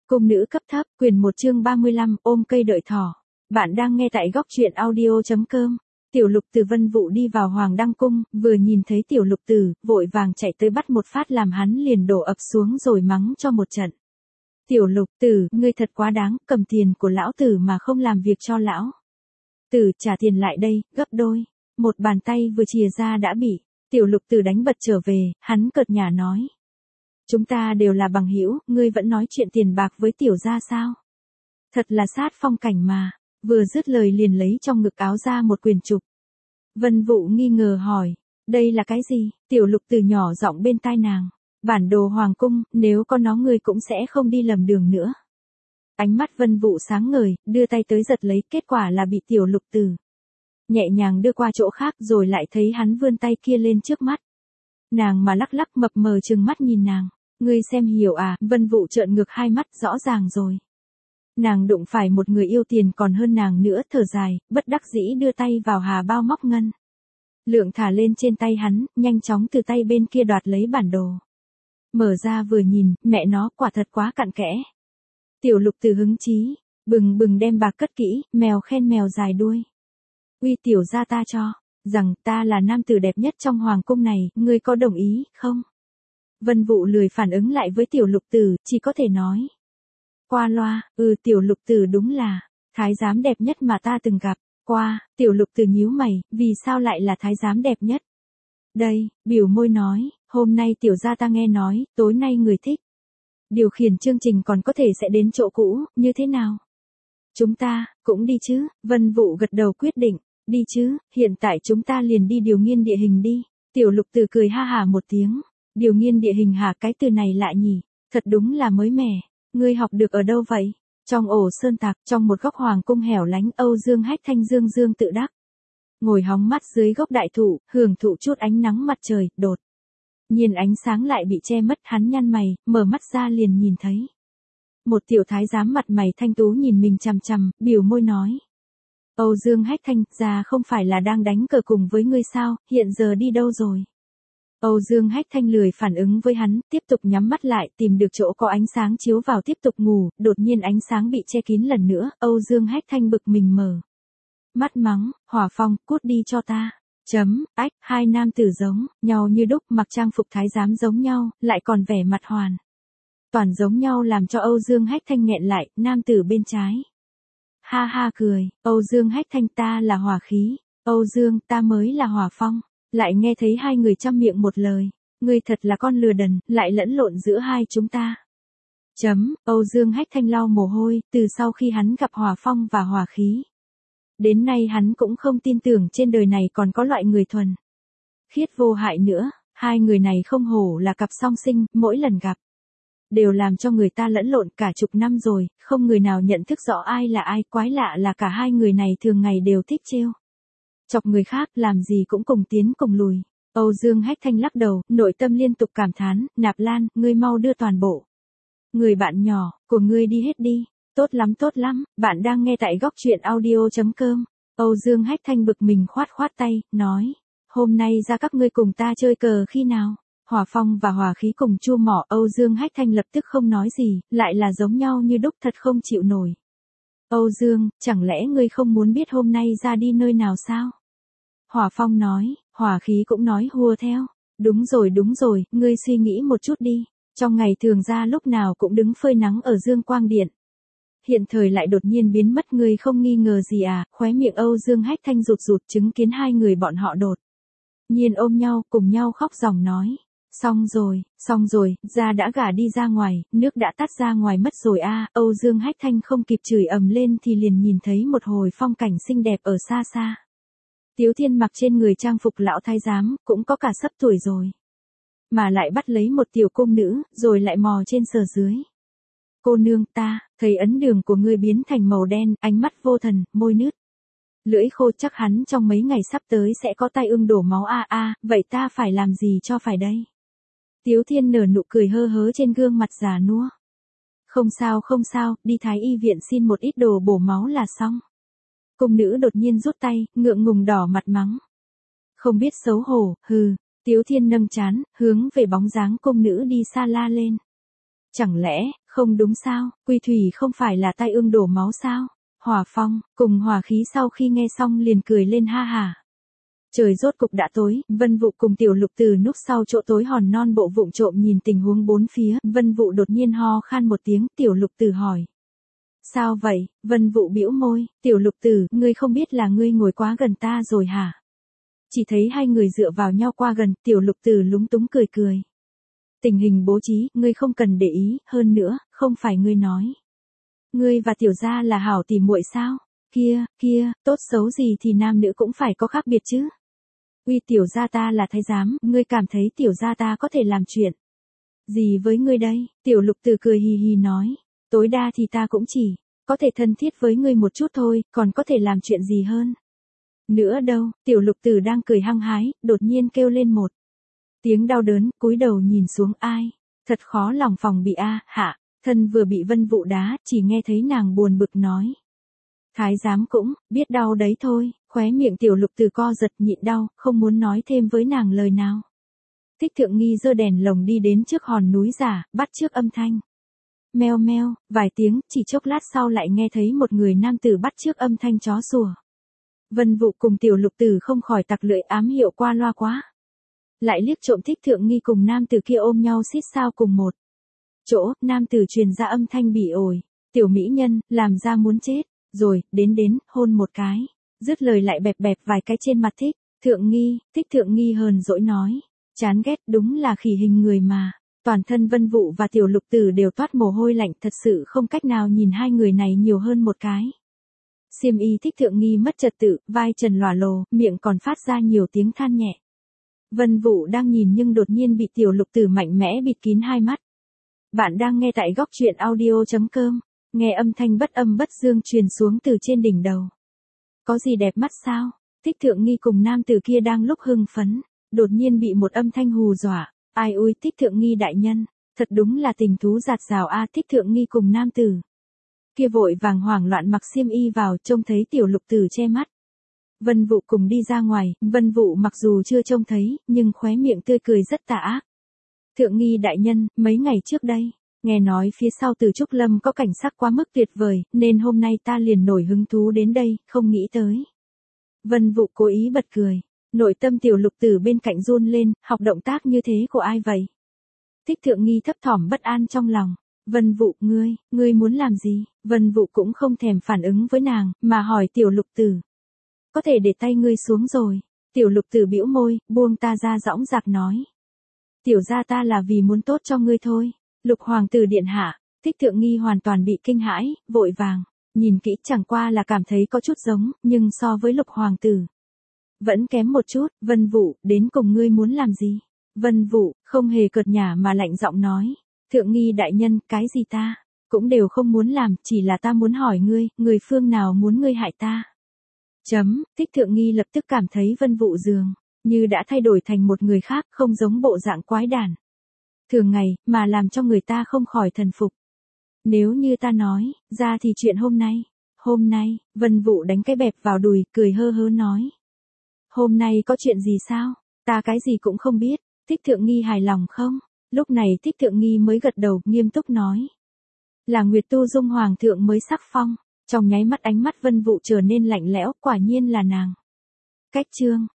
Cung nữ cấp thấp, quyển 1 chương 35, ôm cây đợi thỏ. Bạn đang nghe tại góc truyện audio.com. Tiểu Lục Tử Vân Vũ đi vào Hoàng Đăng Cung, vừa nhìn thấy Tiểu Lục Tử, vội vàng chạy tới bắt một phát làm hắn liền đổ ập xuống rồi mắng cho một trận. Tiểu Lục Tử, ngươi thật quá đáng, cầm tiền của lão tử mà không làm việc cho lão tử, trả tiền lại đây, gấp đôi. Một bàn tay vừa chìa ra đã bị Tiểu Lục Tử đánh bật trở về, hắn cợt nhả nói. Chúng ta đều là bằng hữu, ngươi vẫn nói chuyện tiền bạc với tiểu gia sao? Thật là sát phong cảnh mà. Vừa dứt lời liền lấy trong ngực áo ra một quyển trục. Vân Vũ nghi ngờ hỏi, đây là cái gì? Tiểu Lục Tử nhỏ giọng bên tai nàng. Bản đồ hoàng cung, nếu có nó ngươi cũng sẽ không đi lầm đường nữa. Ánh mắt Vân Vũ sáng ngời, đưa tay tới giật lấy, kết quả là bị Tiểu Lục Tử nhẹ nhàng đưa qua chỗ khác rồi lại thấy hắn vươn tay kia lên trước mắt. Nàng mà lắc lắc mập mờ trừng mắt nhìn nàng. Ngươi xem hiểu à? Vân Vũ trợn ngược hai mắt, rõ ràng rồi. Nàng đụng phải một người yêu tiền còn hơn nàng nữa, thở dài, bất đắc dĩ đưa tay vào hà bao móc ngân lượng thả lên trên tay hắn, nhanh chóng từ tay bên kia đoạt lấy bản đồ. Mở ra vừa nhìn, mẹ nó, quả thật quá cặn kẽ. Tiểu Lục Tử hứng chí, bừng bừng đem bạc cất kỹ, mèo khen mèo dài đuôi. Uy tiểu gia ta cho rằng ta là nam tử đẹp nhất trong hoàng cung này, ngươi có đồng ý không? Vân Vũ lười phản ứng lại với Tiểu Lục Tử, chỉ có thể nói qua loa, Tiểu Lục Tử đúng là thái giám đẹp nhất mà ta từng gặp qua. Tiểu Lục Tử nhíu mày, vì sao lại là thái giám đẹp nhất? Đây, biểu môi nói, hôm nay tiểu gia ta nghe nói, tối nay người thích điều khiển chương trình còn có thể sẽ đến chỗ cũ, như thế nào? Chúng ta cũng đi chứ? Vân Vũ gật đầu quyết định, đi chứ, hiện tại chúng ta liền đi điều nghiên địa hình đi. Tiểu Lục Tử cười ha hả một tiếng. Điều nghiên địa hình hả? Cái từ này lạ nhỉ, thật đúng là mới mẻ. Ngươi học được ở đâu vậy? Trong ổ sơn tặc, trong một góc hoàng cung hẻo lánh, Âu Dương Hách Thanh dương dương tự đắc. Ngồi hóng mắt dưới gốc đại thụ, hưởng thụ chút ánh nắng mặt trời, đột nhiên ánh sáng lại bị che mất, hắn nhăn mày, mở mắt ra liền nhìn thấy một tiểu thái giám mặt mày thanh tú nhìn mình chằm chằm, biểu môi nói. Âu Dương Hách Thanh, già không phải là đang đánh cờ cùng với ngươi sao, hiện giờ đi đâu rồi? Âu Dương Hách Thanh lười phản ứng với hắn, tiếp tục nhắm mắt lại, tìm được chỗ có ánh sáng chiếu vào tiếp tục ngủ, đột nhiên ánh sáng bị che kín lần nữa, Âu Dương Hách Thanh bực mình mở mắt mắng, Hỏa Phong, cút đi cho ta. Hai nam tử giống nhau như đúc, mặc trang phục thái giám giống nhau, lại còn vẻ mặt hoàn toàn giống nhau làm cho Âu Dương Hách Thanh nghẹn lại, nam tử bên trái ha ha cười, Âu Dương Hách Thanh, ta là hỏa khí, Âu Dương, ta mới là Hỏa Phong. Lại nghe thấy hai người trăm miệng một lời, ngươi thật là con lừa đần, lại lẫn lộn giữa hai chúng ta. Âu Dương Hách Thanh lau mồ hôi, từ sau khi hắn gặp Hỏa Phong và hỏa khí đến nay hắn cũng không tin tưởng trên đời này còn có loại người thuần khiết vô hại nữa. Hai người này không hổ là cặp song sinh, mỗi lần gặp đều làm cho người ta lẫn lộn cả chục năm rồi, không người nào nhận thức rõ ai là ai. Quái lạ là cả hai người này thường ngày đều thích trêu chọc người khác, làm gì cũng cùng tiến cùng lùi. Âu Dương Hách Thanh lắc đầu, nội tâm liên tục cảm thán, Nạp Lan, ngươi mau đưa toàn bộ người bạn nhỏ của ngươi đi hết đi. Tốt lắm, bạn đang nghe tại góc truyện audio.com. Âu Dương Hách Thanh bực mình khoát tay, nói, hôm nay ra các ngươi cùng ta chơi cờ khi nào? Hỏa Phong và hỏa khí cùng chua mỏ. Âu Dương Hách Thanh lập tức không nói gì, lại là giống nhau như đúc, thật không chịu nổi. Âu Dương, chẳng lẽ ngươi không muốn biết hôm nay ra đi nơi nào sao? Hỏa Phong nói, hỏa khí cũng nói hùa theo. Đúng rồi, ngươi suy nghĩ một chút đi. Trong ngày thường ra lúc nào cũng đứng phơi nắng ở Dương Quang Điện. Hiện thời lại đột nhiên biến mất, ngươi không nghi ngờ gì à? Khóe miệng Âu Dương Hách Thanh rụt chứng kiến hai người bọn họ đột nhiên ôm nhau, cùng nhau khóc ròng nói. Xong rồi, gia đã gả đi ra ngoài, nước đã tắt ra ngoài mất rồi a. Âu Dương Hách Thanh không kịp chửi ầm lên thì liền nhìn thấy một hồi phong cảnh xinh đẹp ở xa xa. Tiếu Thiên mặc trên người trang phục lão thái giám, cũng có cả sắp tuổi rồi. Mà lại bắt lấy một tiểu cung nữ, rồi lại mò trên sờ dưới. Cô nương, ta thấy ấn đường của ngươi biến thành màu đen, ánh mắt vô thần, môi nứt lưỡi khô, chắc hắn trong mấy ngày sắp tới sẽ có tai ương đổ máu a. Vậy ta phải làm gì cho phải đây? Tiếu Thiên nở nụ cười hơ hớ trên gương mặt già nua. Không sao, đi Thái y viện xin một ít đồ bổ máu là xong. Cung nữ đột nhiên rút tay, ngượng ngùng đỏ mặt mắng. Không biết xấu hổ, hừ. Tiếu Thiên nâng trán, hướng về bóng dáng cung nữ đi xa la lên. Chẳng lẽ, không đúng sao, Quy Thủy không phải là tai ương đổ máu sao? Hỏa Phong, cùng Hỏa Khí sau khi nghe xong liền cười lên ha hả. Trời rốt cục đã tối, Vân Vũ cùng Tiểu Lục từ núp sau chỗ tối hòn non bộ vụng trộm nhìn tình huống bốn phía, Vân Vũ đột nhiên ho khan một tiếng, Tiểu Lục từ hỏi. Sao vậy? Vân Vũ bĩu môi, Tiểu Lục Tử, ngươi không biết là ngươi ngồi quá gần ta rồi hả? Chỉ thấy hai người dựa vào nhau qua gần, Tiểu Lục Tử lúng túng cười cười. Tình hình bố trí, ngươi không cần để ý, hơn nữa, không phải ngươi nói. Ngươi và Tiểu gia là hảo tỉ muội sao? Kia, tốt xấu gì thì nam nữ cũng phải có khác biệt chứ. Uy Tiểu gia ta là thái giám, ngươi cảm thấy Tiểu gia ta có thể làm chuyện gì với ngươi đây? Tiểu Lục Tử cười hì hì nói. Tối đa thì ta cũng chỉ có thể thân thiết với ngươi một chút thôi, còn có thể làm chuyện gì hơn. Nữa đâu, Tiểu Lục Tử đang cười hăng hái, đột nhiên kêu lên một tiếng đau đớn, cúi đầu nhìn xuống ai. Thật khó lòng phòng bị hạ, thân vừa bị Vân Vũ đá, chỉ nghe thấy nàng buồn bực nói. Thái giám cũng, biết đau đấy thôi, khóe miệng Tiểu Lục Tử co giật nhịn đau, không muốn nói thêm với nàng lời nào. Thích Thượng Nghi giơ đèn lồng đi đến trước hòn núi giả, bắt chước âm thanh. Meo meo, vài tiếng, chỉ chốc lát sau lại nghe thấy một người nam tử bắt chước âm thanh chó sủa. Vân Vũ cùng Tiểu Lục Tử không khỏi tặc lưỡi ám hiệu qua loa quá. Lại liếc trộm Thích Thượng Nghi cùng nam tử kia ôm nhau xít sao cùng một chỗ, nam tử truyền ra âm thanh bỉ ổi. Tiểu mỹ nhân, làm ra muốn chết, rồi, đến, hôn một cái. Dứt lời lại bẹp bẹp vài cái trên mặt Thích Thượng Nghi hờn dỗi nói. Chán ghét, đúng là khỉ hình người mà. Toàn thân Vân Vũ và Tiểu Lục Tử đều toát mồ hôi lạnh, thật sự không cách nào nhìn hai người này nhiều hơn một cái. Xiêm y Thích Thượng Nghi mất trật tự, vai trần lòa lồ, miệng còn phát ra nhiều tiếng than nhẹ. Vân Vũ đang nhìn nhưng đột nhiên bị Tiểu Lục Tử mạnh mẽ bịt kín hai mắt. Bạn đang nghe tại góc truyện audio.com, nghe âm thanh bất âm bất dương truyền xuống từ trên đỉnh đầu. Có gì đẹp mắt sao? Thích Thượng Nghi cùng nam tử kia đang lúc hưng phấn, đột nhiên bị một âm thanh hù dọa. Ai ui Thích Thượng Nghi đại nhân, thật đúng là tình thú giạt rào Thích Thượng Nghi cùng nam tử kia vội vàng hoảng loạn mặc xiêm y vào, trông thấy Tiểu Lục Tử che mắt. Vân Vũ cùng đi ra ngoài, Vân Vũ mặc dù chưa trông thấy, nhưng khóe miệng tươi cười rất tà ác. Thượng Nghi đại nhân, mấy ngày trước đây, nghe nói phía sau Từ Trúc Lâm có cảnh sắc quá mức tuyệt vời, nên hôm nay ta liền nổi hứng thú đến đây, không nghĩ tới. Vân Vũ cố ý bật cười. Nội tâm Tiểu Lục Tử bên cạnh run lên, học động tác như thế của ai vậy? Thích Thượng Nghi thấp thỏm bất an trong lòng. Vân Vũ, ngươi muốn làm gì? Vân Vũ cũng không thèm phản ứng với nàng, mà hỏi Tiểu Lục Tử. Có thể để tay ngươi xuống rồi. Tiểu Lục Tử bĩu môi, buông ta ra dõng dạc nói. Tiểu gia ta là vì muốn tốt cho ngươi thôi. Lục hoàng tử điện hạ, Thích Thượng Nghi hoàn toàn bị kinh hãi, vội vàng. Nhìn kỹ chẳng qua là cảm thấy có chút giống, nhưng so với Lục hoàng tử vẫn kém một chút. Vân Vũ, đến cùng ngươi muốn làm gì? Vân Vũ, không hề cợt nhả mà lạnh giọng nói. Thượng Nghi đại nhân, cái gì ta cũng đều không muốn làm, chỉ là ta muốn hỏi ngươi, người phương nào muốn ngươi hại ta? Thích Thượng Nghi lập tức cảm thấy Vân Vũ dường như đã thay đổi thành một người khác, không giống bộ dạng quái đản thường ngày, mà làm cho người ta không khỏi thần phục. Nếu như ta nói ra thì chuyện hôm nay, Vân Vũ đánh cái bẹp vào đùi, cười hơ hớ nói. Hôm nay có chuyện gì sao? Ta cái gì cũng không biết. Thích Thượng Nghi hài lòng không? Lúc này Thích Thượng Nghi mới gật đầu, nghiêm túc nói. Là Nguyệt Tu Dung Hoàng thượng mới sắc phong. Trong nháy mắt ánh mắt Vân Vũ trở nên lạnh lẽo, quả nhiên là nàng. Cách chương.